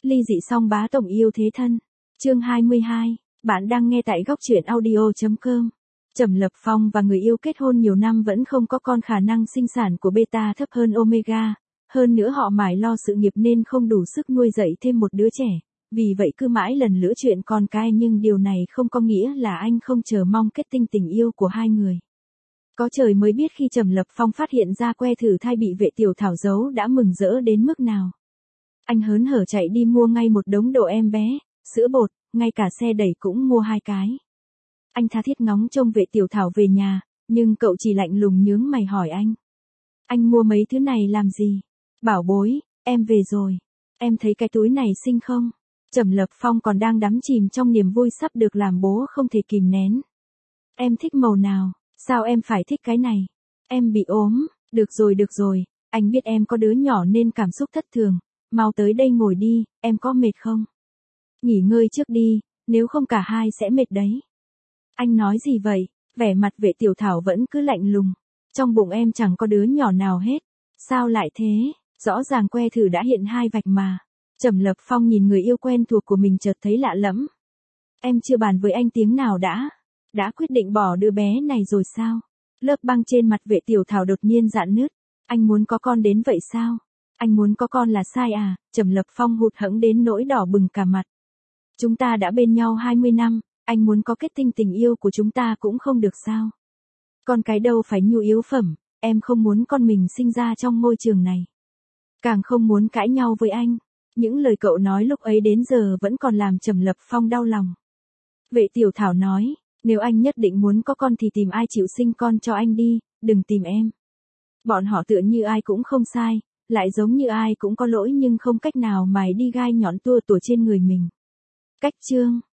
Ly dị song bá tổng yêu thế thân. Chương 22, bạn đang nghe tại góc truyện audio.com. Trầm Lập Phong và người yêu kết hôn nhiều năm vẫn không có con, khả năng sinh sản của beta thấp hơn omega, hơn nữa họ mải lo sự nghiệp nên không đủ sức nuôi dạy thêm một đứa trẻ, vì vậy cứ mãi lần lữa chuyện con cái, nhưng điều này không có nghĩa là anh không chờ mong kết tinh tình yêu của hai người. Có trời mới biết khi Trầm Lập Phong phát hiện ra que thử thai bị Vệ Tiểu Thảo giấu đã mừng rỡ đến mức nào. Anh hớn hở chạy đi mua ngay một đống đồ em bé, sữa bột, ngay cả xe đẩy cũng mua 2 cái. Anh tha thiết ngóng trông Vệ Tiểu Thảo về nhà, nhưng cậu chỉ lạnh lùng nhướng mày hỏi anh. Anh mua mấy thứ này làm gì? Bảo bối, em về rồi. Em thấy cái túi này xinh không? Trầm Lập Phong còn đang đắm chìm trong niềm vui sắp được làm bố không thể kìm nén. Em thích màu nào? Sao em phải thích cái này? Em bị ốm. Được rồi, anh biết em có đứa nhỏ nên cảm xúc thất thường. Mau tới đây ngồi đi, em có mệt không? Nghỉ ngơi trước đi, nếu không cả hai sẽ mệt đấy. Anh nói gì vậy? Vẻ mặt Vệ Tiểu Thảo vẫn cứ lạnh lùng. Trong bụng em chẳng có đứa nhỏ nào hết. Sao lại thế? Rõ ràng que thử đã hiện 2 vạch mà. Trầm Lập Phong nhìn người yêu quen thuộc của mình chợt thấy lạ lẫm. Em chưa bàn với anh tiếng nào đã quyết định bỏ đứa bé này rồi sao? Lớp băng trên mặt Vệ Tiểu Thảo đột nhiên rạn nứt. Anh muốn có con đến vậy sao? Anh muốn có con là sai à? Trầm Lập Phong hụt hẫng đến nỗi đỏ bừng cả mặt. Chúng ta đã bên nhau 20 năm, anh muốn có kết tinh tình yêu của chúng ta cũng không được sao? Con cái đâu phải nhu yếu phẩm, em không muốn con mình sinh ra trong môi trường này. Càng không muốn cãi nhau với anh. Những lời cậu nói lúc ấy đến giờ vẫn còn làm Trầm Lập Phong đau lòng. Vệ Tiểu Thảo nói, nếu anh nhất định muốn có con thì tìm ai chịu sinh con cho anh đi, đừng tìm em. Bọn họ tựa như ai cũng không sai, lại giống như ai cũng có lỗi nhưng không cách nào mài đi gai nhọn tua tủa trên người mình. Cách chương